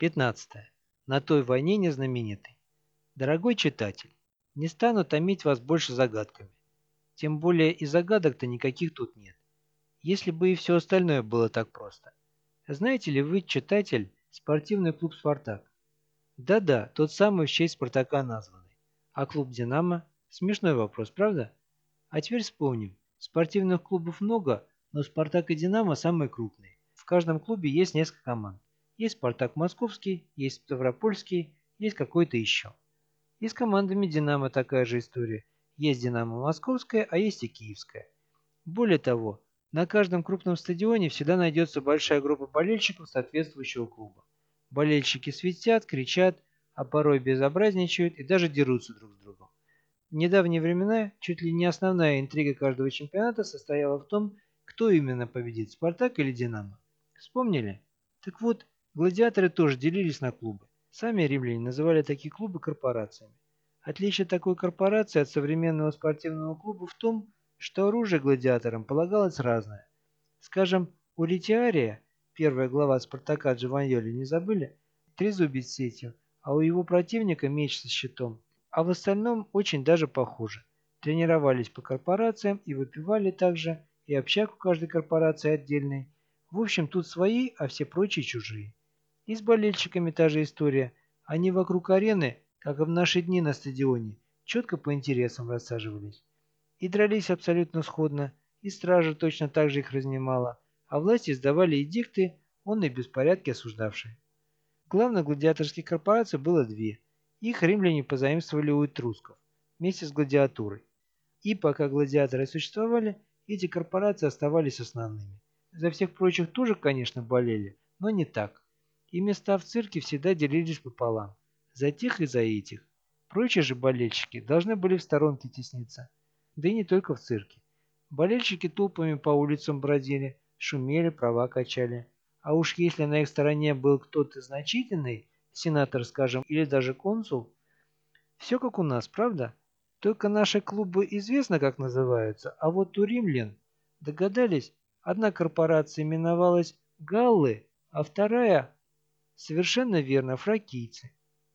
15. На той войне незнаменитый. Дорогой читатель, не стану томить вас больше загадками. Тем более и загадок-то никаких тут нет. Если бы и все остальное было так просто. Знаете ли вы, читатель, спортивный клуб «Спартак»? Да-да, тот самый в честь Спартака названный. А клуб «Динамо»? Смешной вопрос, правда? А теперь вспомним. Спортивных клубов много, но «Спартак» и «Динамо» самые крупные. В каждом клубе есть несколько команд. Есть «Спартак» Московский, есть Ставропольский, есть какой-то еще. И с командами «Динамо» такая же история. Есть «Динамо» Московская, а есть и Киевская. Более того, на каждом крупном стадионе всегда найдется большая группа болельщиков соответствующего клуба. Болельщики светят, кричат, а порой безобразничают и даже дерутся друг с другом. В недавние времена чуть ли не основная интрига каждого чемпионата состояла в том, кто именно победит, «Спартак» или «Динамо». Вспомнили? Так вот, гладиаторы тоже делились на клубы. Сами римляне называли такие клубы корпорациями. Отличие такой корпорации от современного спортивного клуба в том, что оружие гладиаторам полагалось разное. Скажем, у ретиария, первая глава «Спартака» Джованьоли, не забыли? Трезубец с сетью, а у его противника меч со щитом. А в остальном очень даже похоже. Тренировались по корпорациям и выпивали также, и общак у каждой корпорации отдельный. В общем, тут свои, а все прочие чужие. И с болельщиками та же история. Они вокруг арены, как и в наши дни на стадионе, четко по интересам рассаживались. И дрались абсолютно сходно, и стража точно так же их разнимала, а власти издавали эдикты, он и беспорядки осуждавшие. Главных гладиаторских корпораций было две. Их римляне позаимствовали у этрусков, вместе с гладиатурой. И пока гладиаторы существовали, эти корпорации оставались основными. За всех прочих тоже, конечно, болели, но не так. И места в цирке всегда делились пополам. За тех и за этих. Прочие же болельщики должны были в сторонке тесниться. Да и не только в цирке. Болельщики толпами по улицам бродили, шумели, права качали. А уж если на их стороне был кто-то значительный, сенатор, скажем, или даже консул, все как у нас, правда? Только наши клубы известно, как называются, а вот у римлян, догадались, одна корпорация именовалась Галлы, а вторая, совершенно верно, фракийцы.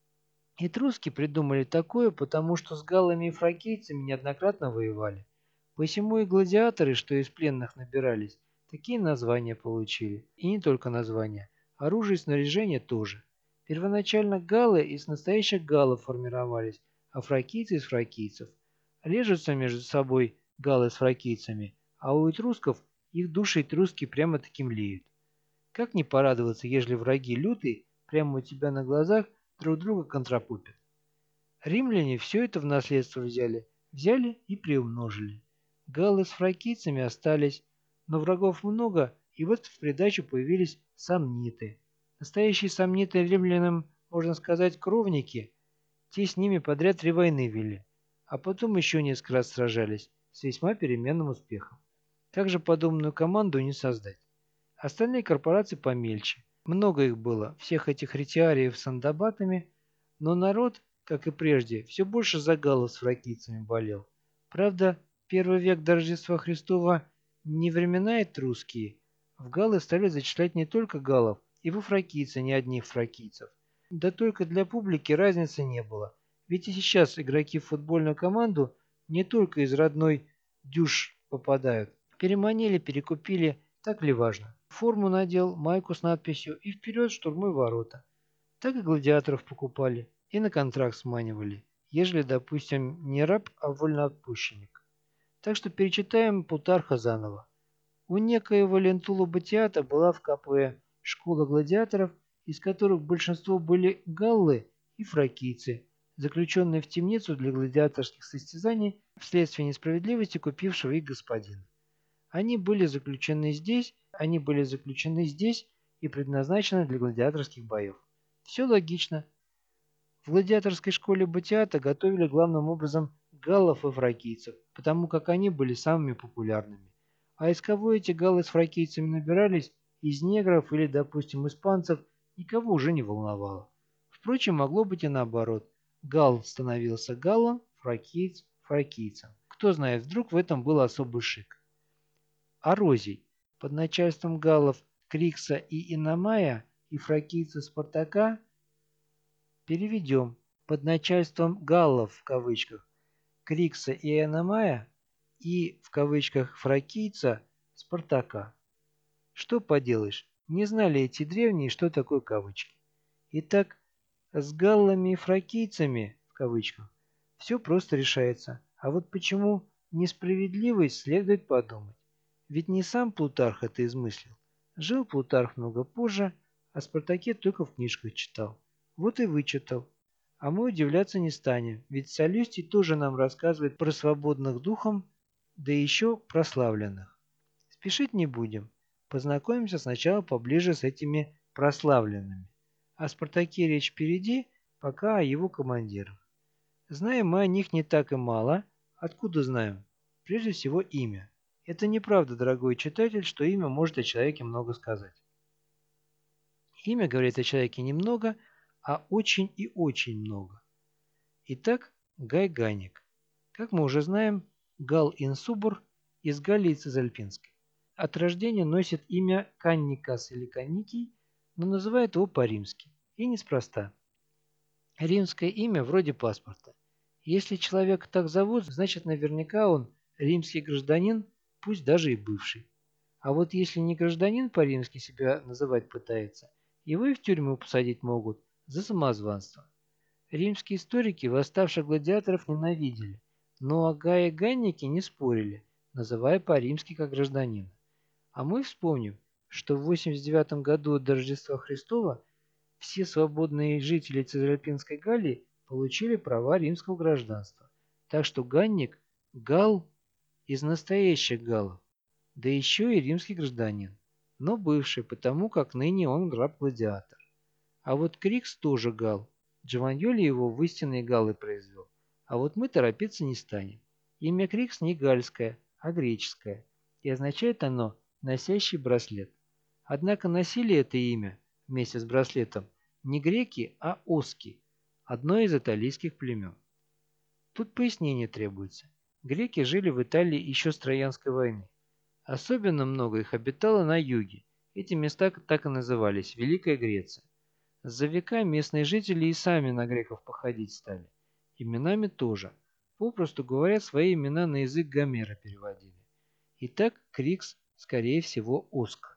Этруски придумали такое, потому что с галлами и фракийцами неоднократно воевали. Посему и гладиаторы, что из пленных набирались, такие названия получили. И не только названия. Оружие и снаряжение тоже. Первоначально галлы из настоящих галлов формировались, а фракийцы из фракийцев. Режутся между собой галлы с фракийцами, а у этрусков их души этруски прямо-таки млеют. Как не порадоваться, ежели враги лютые прямо у тебя на глазах друг друга контрапупят? Римляне все это в наследство взяли и приумножили. Галлы с фракийцами остались, но врагов много, и вот в придачу появились самниты. Настоящие самниты римлянам, можно сказать, кровники, те с ними подряд 3 войны вели, а потом еще несколько раз сражались с весьма переменным успехом. Как же подобную команду не создать? Остальные корпорации помельче. Много их было, всех этих ретиариев с андабатами, но народ, как и прежде, все больше за галлов с фракийцами болел. Правда, первый век до Рождества Христова не времена этрусские. В галлы стали зачислять не только галлов, и во фракийцы не одних фракийцев. Да только для публики разницы не было. Ведь и сейчас игроки в футбольную команду не только из родной дюш попадают. Переманили, перекупили, так ли важно. Форму надел, майку с надписью и вперед штурмуй ворота. Так и гладиаторов покупали и на контракт сманивали, ежели, допустим, не раб, а вольноотпущенник. Так что перечитаем Плутарха заново. У некоего Лентула Батиата была в КП школа гладиаторов, из которых большинство были галлы и фракийцы, заключенные в темницу для гладиаторских состязаний вследствие несправедливости купившего их господина. Они были заключены здесь и предназначены для гладиаторских боев. Все логично. В гладиаторской школе Батиата готовили главным образом галлов и фракийцев, потому как они были самыми популярными. А из кого эти галлы с фракийцами набирались, из негров или, допустим, испанцев, никого уже не волновало. Впрочем, могло быть и наоборот. Галл становился галлом, фракиец – фракийцем. Кто знает, вдруг в этом был особый шик. Арозий под начальством галлов Крикса и Иномая и фракийца Спартака переведем под начальством галлов в кавычках Крикса и Эномая и в кавычках фракийца Спартака. Что поделаешь, не знали эти древние, что такое кавычки. Итак, с галлами и фракийцами в кавычках все просто решается. А вот почему несправедливость, следует подумать. Ведь не сам Плутарх это измыслил. Жил Плутарх много позже, о Спартаке только в книжках читал. Вот и вычитал. А мы удивляться не станем, ведь Солюстий тоже нам рассказывает про свободных духом, да еще прославленных. Спешить не будем. Познакомимся сначала поближе с этими прославленными. О Спартаке речь впереди, пока о его командирах. Знаем мы о них не так и мало. Откуда знаем? Прежде всего имя. Это неправда, дорогой читатель, что имя может о человеке много сказать. Имя говорит о человеке немного, а очень и очень много. Итак, Гай Ганик. Как мы уже знаем, Гал Инсубр из Галлии Цезальпинской. От рождения носит имя Канникас или Канникий, но называют его по-римски. И неспроста. Римское имя вроде паспорта. Если человека так зовут, значит наверняка он римский гражданин, пусть даже и бывший. А вот если не гражданин по-римски себя называть пытается, его и в тюрьму посадить могут за самозванство. Римские историки восставших гладиаторов ненавидели, но о Гае Ганнике не спорили, называя по-римски как гражданина. А мы вспомним, что в 89 году до Рождества Христова все свободные жители Цезальпинской Галлии получили права римского гражданства. Так что Ганник – гал из настоящих галлов, да еще и римский гражданин, но бывший, потому как ныне он раб-гладиатор. А вот Крикс тоже гал. Джованьоли его в истинные галлы произвел. А вот мы торопиться не станем. Имя Крикс не гальское, а греческое, и означает оно «носящий браслет». Однако носили это имя вместе с браслетом не греки, а оски, одно из италийских племен. Тут пояснение требуется. Греки жили в Италии еще с Троянской войны. Особенно много их обитало на юге. Эти места так и назывались – Великая Греция. За века местные жители и сами на греков походить стали. Именами тоже. Попросту говоря, свои имена на язык Гомера переводили. Итак, Крикс, скорее всего, Оск.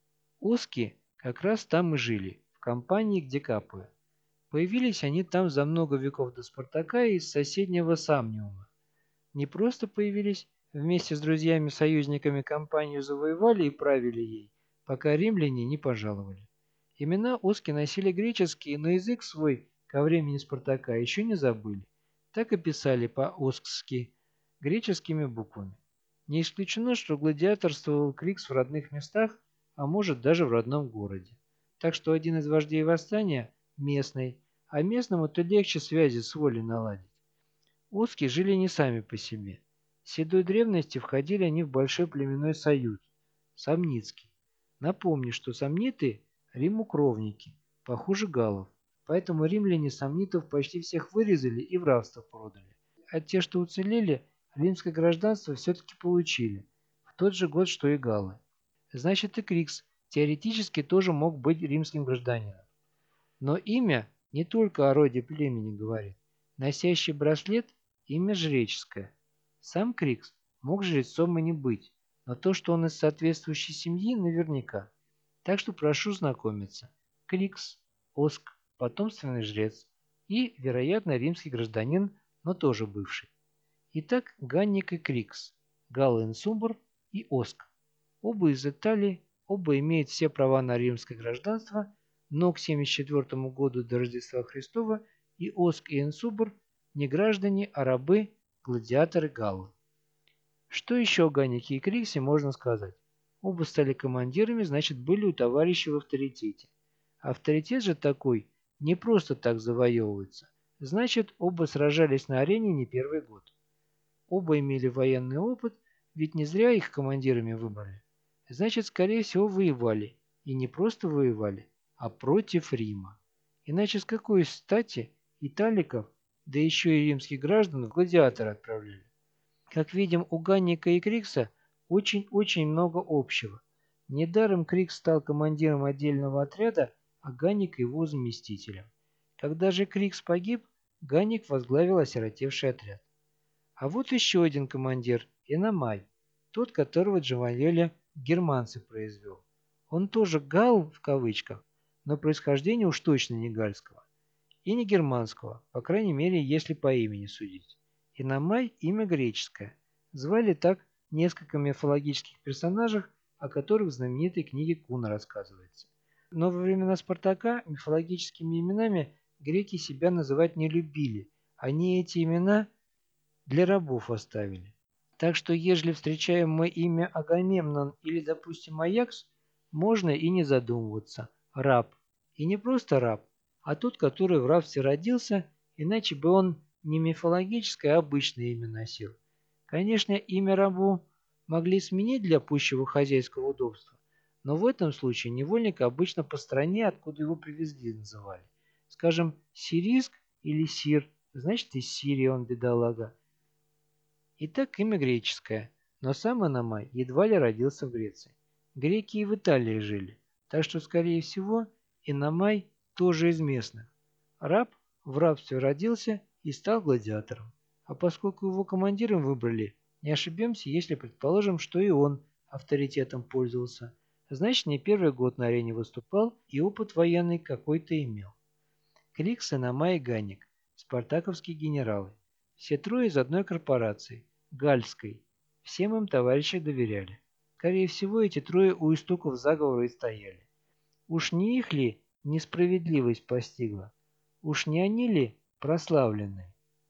Оски как раз там и жили, в компании к Декапую. Появились они там за много веков до Спартака из соседнего Самниума. Не просто появились, вместе с друзьями-союзниками компанию завоевали и правили ей, пока римляне не пожаловали. Имена оски носили греческие, но язык свой ко времени Спартака еще не забыли. Так и писали по-оскски греческими буквами. Не исключено, что гладиаторствовал Крикс в родных местах, а может даже в родном городе. Так что один из вождей восстания – местный, а местному-то легче связи с волей наладить. Оски жили не сами по себе. С седой древности входили они в большой племенной союз – Самницкий. Напомню, что самниты – Риму кровники, похуже галлов, поэтому римляне самнитов почти всех вырезали и в рабство продали. А те, что уцелели, римское гражданство все-таки получили, в тот же год, что и галлы. Значит, и Крикс теоретически тоже мог быть римским гражданином. Но имя не только о роде племени говорит. Носящий браслет – имя жреческое. Сам Крикс мог жрецом и не быть, но то, что он из соответствующей семьи, наверняка. Так что прошу знакомиться. Крикс, Оск, потомственный жрец и, вероятно, римский гражданин, но тоже бывший. Итак, Ганник и Крикс, Галл Инсубр и Оск. Оба из Италии, оба имеют все права на римское гражданство, но к 74 году до Рождества Христова и Оск и Инсубр не граждане, а рабы, гладиаторы галлы. Что еще о Ганнике и Криксе можно сказать? Оба стали командирами, значит, были у товарища в авторитете. Авторитет же такой не просто так завоевывается. Значит, оба сражались на арене не первый год. Оба имели военный опыт, ведь не зря их командирами выбрали. Значит, скорее всего, воевали. И не просто воевали, а против Рима. Иначе с какой стати италиков, да еще и римских граждан, в гладиаторы отправляли? Как видим, у Ганника и Крикса очень-очень много общего. Недаром Крикс стал командиром отдельного отряда, а Ганник его заместителем. Когда же Крикс погиб, Ганник возглавил осиротевший отряд. А вот еще один командир, Иномай, тот, которого Джавалеля германцы произвел. Он тоже гал в кавычках, но происхождение уж точно не гальского. И не германского, по крайней мере, если по имени судить. Иномай – имя греческое. Звали так несколько мифологических персонажей, о которых в знаменитой книге Куна рассказывается. Но во времена Спартака мифологическими именами греки себя называть не любили. Они эти имена для рабов оставили. Так что, ежели встречаем мы имя Агамемнон или, допустим, Аякс, можно и не задумываться. Раб. И не просто раб, а тот, который в рабстве родился, иначе бы он не мифологическое, а обычное имя носил. Конечно, имя рабу могли сменить для пущего хозяйского удобства, но в этом случае невольника обычно по стране, откуда его привезли, называли. Скажем, Сириск или Сир, значит из Сирии он бедолага. Итак, имя греческое, но сам Иномай едва ли родился в Греции. Греки и в Италии жили, так что, скорее всего, Иномай тоже из местных. Раб в рабстве родился и стал гладиатором. А поскольку его командиром выбрали, не ошибемся, если предположим, что и он авторитетом пользовался. Значит, не первый год на арене выступал и опыт военный какой-то имел. Крикс, Иномай и Ганник – спартаковские генералы. Все трое из одной корпорации – Гальской. Всем им товарищи доверяли. Скорее всего, эти трое у истоков заговора и стояли. Уж не их ли несправедливость постигла? Уж не они ли прославленные?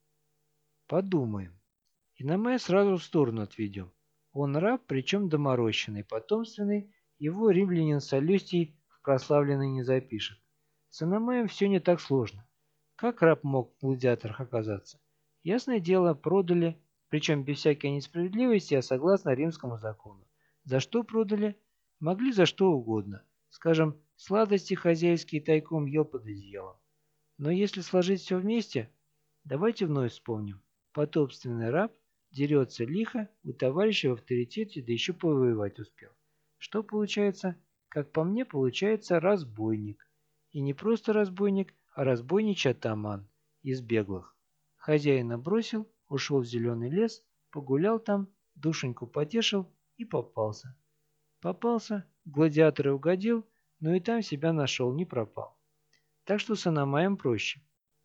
Подумаем. Иномая сразу в сторону отведем. Он раб, причем доморощенный, потомственный, его римлянин Солюстий в прославленный не запишет. С Иномаем все не так сложно. Как раб мог в гладиаторах оказаться? Ясное дело, продали, причем без всякой несправедливости, а согласно римскому закону. За что продали? Могли за что угодно. Скажем, сладости хозяйские тайком ел под одеялом. Но если сложить все вместе, давайте вновь вспомним. Потомственный раб дерется лихо, у товарища в авторитете, да еще повоевать успел. Что получается? Как по мне, получается разбойник. И не просто разбойник, а разбойничий атаман из беглых. Хозяина бросил, ушел в зеленый лес, погулял там, душеньку потешил и попался. Попался, в гладиаторы угодил, но и там себя нашел, не пропал. Так что с Аномаем проще.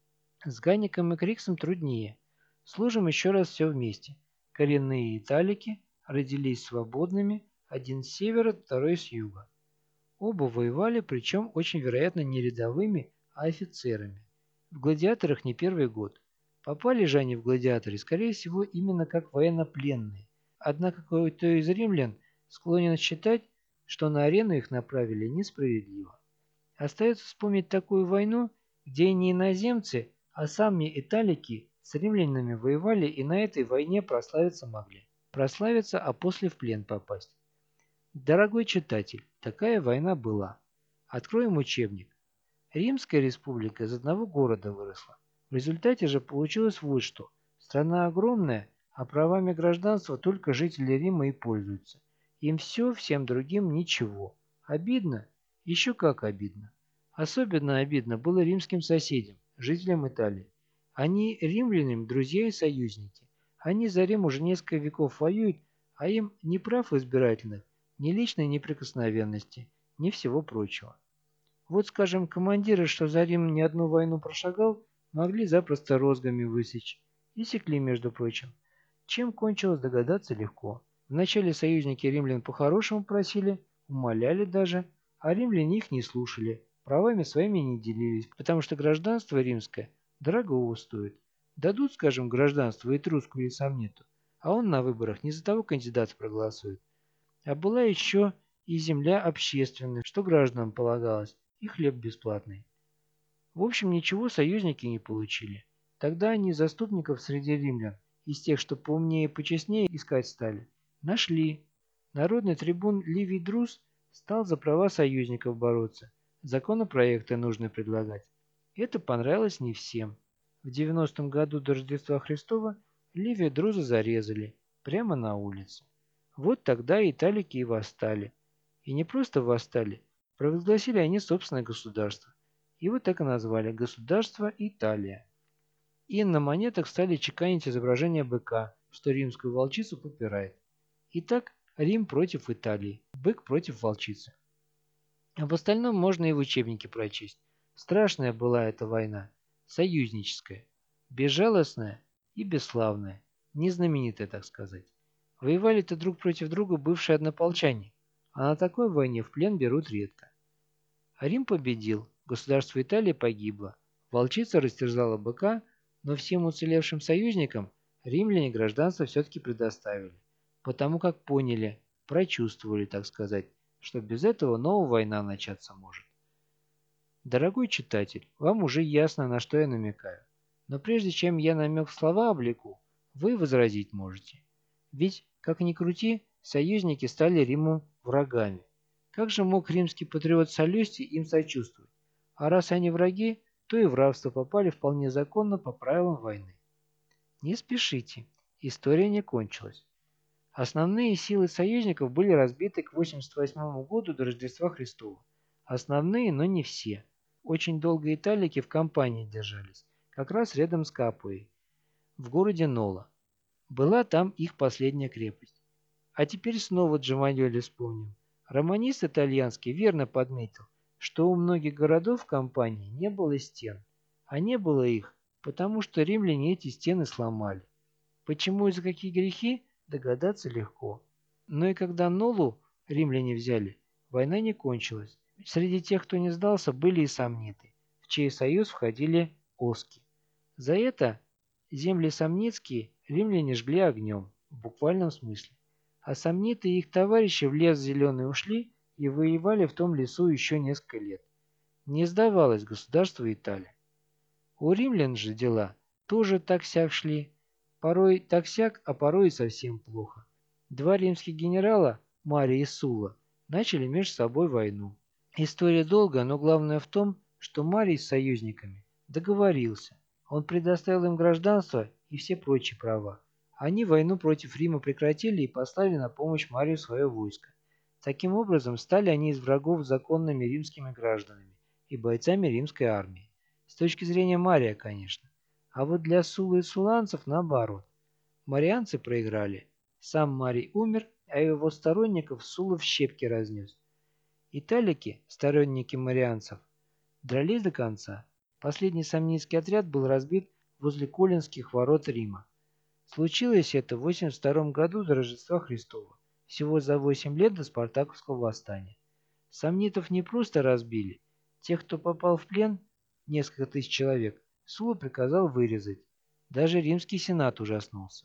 С Ганником и Криксом труднее. Служим еще раз все вместе. Коренные италики родились свободными, один с севера, второй с юга. Оба воевали, причем очень вероятно не рядовыми, а офицерами. В гладиаторах не первый год. Попали же они в гладиаторы, скорее всего, именно как военнопленные. Однако кое-кто из римлян склонен считать, что на арену их направили несправедливо. Остается вспомнить такую войну, где не иноземцы, а сами италики с римлянами воевали и на этой войне прославиться могли. Прославиться, а после в плен попасть. Дорогой читатель, такая война была. Откроем учебник. Римская республика из одного города выросла. В результате же получилось вот что. Страна огромная, а правами гражданства только жители Рима и пользуются. Им все, всем другим ничего. Обидно? Еще как обидно. Особенно обидно было римским соседям, жителям Италии. Они римлянам друзья и союзники. Они за Рим уже несколько веков воюют, а им ни прав избирательных, ни личной неприкосновенности, ни всего прочего. Вот, скажем, командиры, что за Рим не одну войну прошагал, могли запросто розгами высечь. И секли, между прочим. Чем кончилось, догадаться легко. Вначале союзники римлян по-хорошему просили, умоляли даже, а римляне их не слушали, правами своими не делились, потому что гражданство римское дорогого стоит. Дадут, скажем, гражданство этруску или сомниту, а он на выборах не за того кандидата проголосует. А была еще и земля общественная, что гражданам полагалось, и хлеб бесплатный. В общем, ничего союзники не получили. Тогда они заступников среди римлян, из тех, что поумнее и почестнее, искать стали. Нашли. Народный трибун Ливий Друз стал за права союзников бороться, законопроекты нужно предлагать. Это понравилось не всем. В 90-м году до Рождества Христова Ливия Друза зарезали, прямо на улице. Вот тогда италики и восстали. И не просто восстали, Провозгласили они собственное государство. Его так и назвали – государство Италия. И на монетах стали чеканить изображение быка, что римскую волчицу попирает. Итак, Рим против Италии, бык против волчицы. Об остальном можно и в учебнике прочесть. Страшная была эта война, союзническая, безжалостная и бесславная, незнаменитая, так сказать. Воевали-то друг против друга бывшие однополчане, а на такой войне в плен берут редко. А Рим победил, государство Италия погибло, волчица растерзала быка, но всем уцелевшим союзникам римляне гражданство все-таки предоставили, потому как поняли, прочувствовали, так сказать, что без этого новая война начаться может. Дорогой читатель, вам уже ясно, на что я намекаю. Но прежде чем я намек в слова облеку, вы возразить можете. Ведь, как ни крути, союзники стали Риму врагами. Как же мог римский патриот Солюстий им сочувствовать? А раз они враги, то и в рабство попали вполне законно по правилам войны. Не спешите, история не кончилась. Основные силы союзников были разбиты к 88 году до Рождества Христова. Основные, но не все. Очень долго италики в кампании держались, как раз рядом с Капуей, в городе Нола. Была там их последняя крепость. А теперь снова Джамайоли вспомним. Романист итальянский верно подметил, что у многих городов в кампании не было стен. А не было их, потому что римляне эти стены сломали. Почему и за какие грехи, догадаться легко. Но и когда Нолу римляне взяли, война не кончилась. Среди тех, кто не сдался, были и сомниты, в чей союз входили оски. За это земли сомницкие римляне жгли огнем, в буквальном смысле. А сомниты и их товарищи в лес зеленый ушли и воевали в том лесу еще несколько лет. Не сдавалось государство Италия. У римлян же дела тоже так-сяк шли. Порой так-сяк, а порой и совсем плохо. Два римских генерала, Марий и Сула, начали между собой войну. История долгая, но главное в том, что Марий с союзниками договорился. Он предоставил им гражданство и все прочие права. Они войну против Рима прекратили и послали на помощь Марию свое войско. Таким образом, стали они из врагов законными римскими гражданами и бойцами римской армии. С точки зрения Мария, конечно. А вот для Сулы и суланцев наоборот. Марианцы проиграли. Сам Марий умер, а его сторонников Сула в щепки разнес. Италики, сторонники марианцев, дрались до конца. Последний сомнийский отряд был разбит возле Колинских ворот Рима. Случилось это в 82 году до Рождества Христова, всего за 8 лет до Спартаковского восстания. Сомнитов не просто разбили. Тех, кто попал в плен, несколько тысяч человек, Сула приказал вырезать. Даже римский сенат ужаснулся.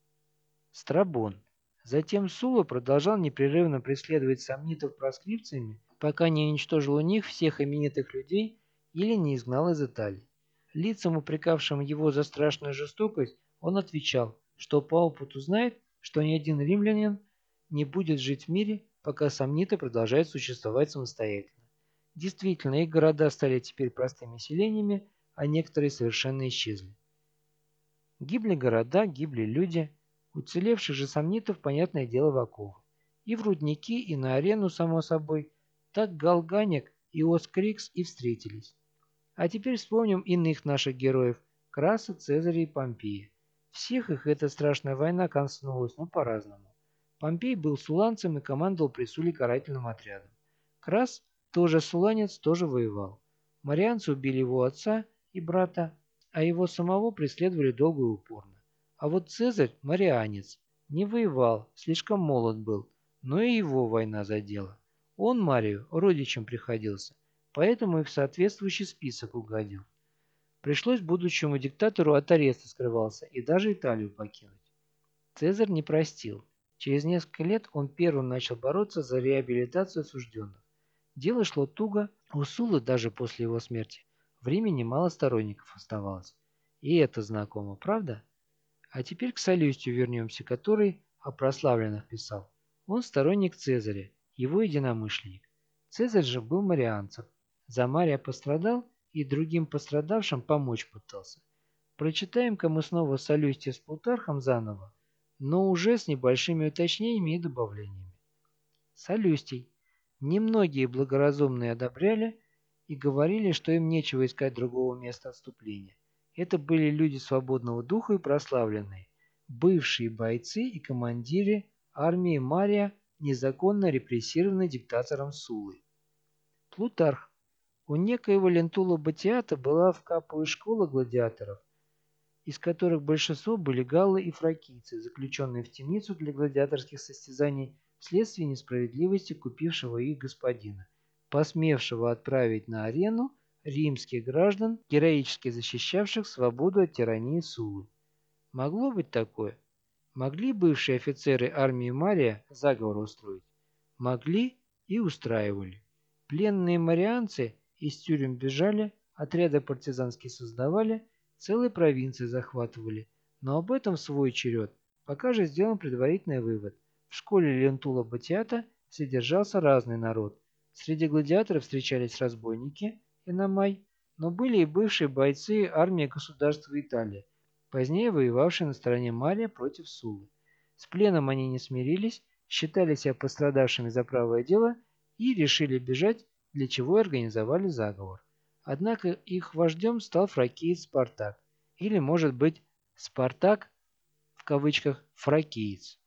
Страбон. Затем Сула продолжал непрерывно преследовать сомнитов проскрипциями, пока не уничтожил у них всех именитых людей или не изгнал из Италии. Лицам, упрекавшим его за страшную жестокость, он отвечал, что по опыту знает, что ни один римлянин не будет жить в мире, пока сомниты продолжают существовать самостоятельно. Действительно, их города стали теперь простыми селениями, а некоторые совершенно исчезли. Гибли города, гибли люди. Уцелевших же сомнитов, понятное дело, в оковы. И в рудники, и на арену, само собой. Так Галганик и Оскрикс и встретились. А теперь вспомним иных наших героев – Краса, Цезаря и Помпея. Всех их эта страшная война коснулась, но по-разному. Помпей был суланцем и командовал при Суле карательным отрядом. Крас, тоже суланец, тоже воевал. Марианцы убили его отца и брата, а его самого преследовали долго и упорно. А вот Цезарь, марианец, не воевал, слишком молод был, но и его война задела. Он Марию родичем приходился, поэтому и в соответствующий список угодил. Пришлось будущему диктатору от ареста скрывался и даже Италию покинуть. Цезарь не простил. Через несколько лет он первым начал бороться за реабилитацию осужденных. Дело шло туго, у Сулы даже после его смерти в Риме немало сторонников оставалось. И это знакомо, правда? А теперь к Солюстию вернемся, который о прославленных писал. Он сторонник Цезаря, его единомышленник. Цезарь же был марианцев. За Мария пострадал и другим пострадавшим помочь пытался. Прочитаем-ка мы снова Солюстия с Плутархом заново, но уже с небольшими уточнениями и добавлениями. Солюстий. Немногие благоразумные одобряли и говорили, что им нечего искать другого места отступления. Это были люди свободного духа и прославленные, бывшие бойцы и командиры армии Мария, незаконно репрессированной диктатором Суллой. Плутарх. У некоего Лентула Батиата была в Капуе школа гладиаторов, из которых большинство были галлы и фракийцы, заключенные в темницу для гладиаторских состязаний вследствие несправедливости купившего их господина, посмевшего отправить на арену римских граждан, героически защищавших свободу от тирании Суллы. Могло быть такое? Могли бывшие офицеры армии Мария заговор устроить? Могли и устраивали. Пленные марианцы из тюрем бежали, отряды партизанские создавали, целые провинции захватывали. Но об этом в свой черед. Пока же сделан предварительный вывод. В школе Лентула Батиата содержался разный народ. Среди гладиаторов встречались разбойники, иномай, но были и бывшие бойцы армии государства Италии, позднее воевавшие на стороне Мария против Суллы. С пленом они не смирились, считали себя пострадавшими за правое дело и решили бежать, для чего и организовали заговор. Однако их вождем стал фракиец Спартак, или, может быть, Спартак, в кавычках, фракиец.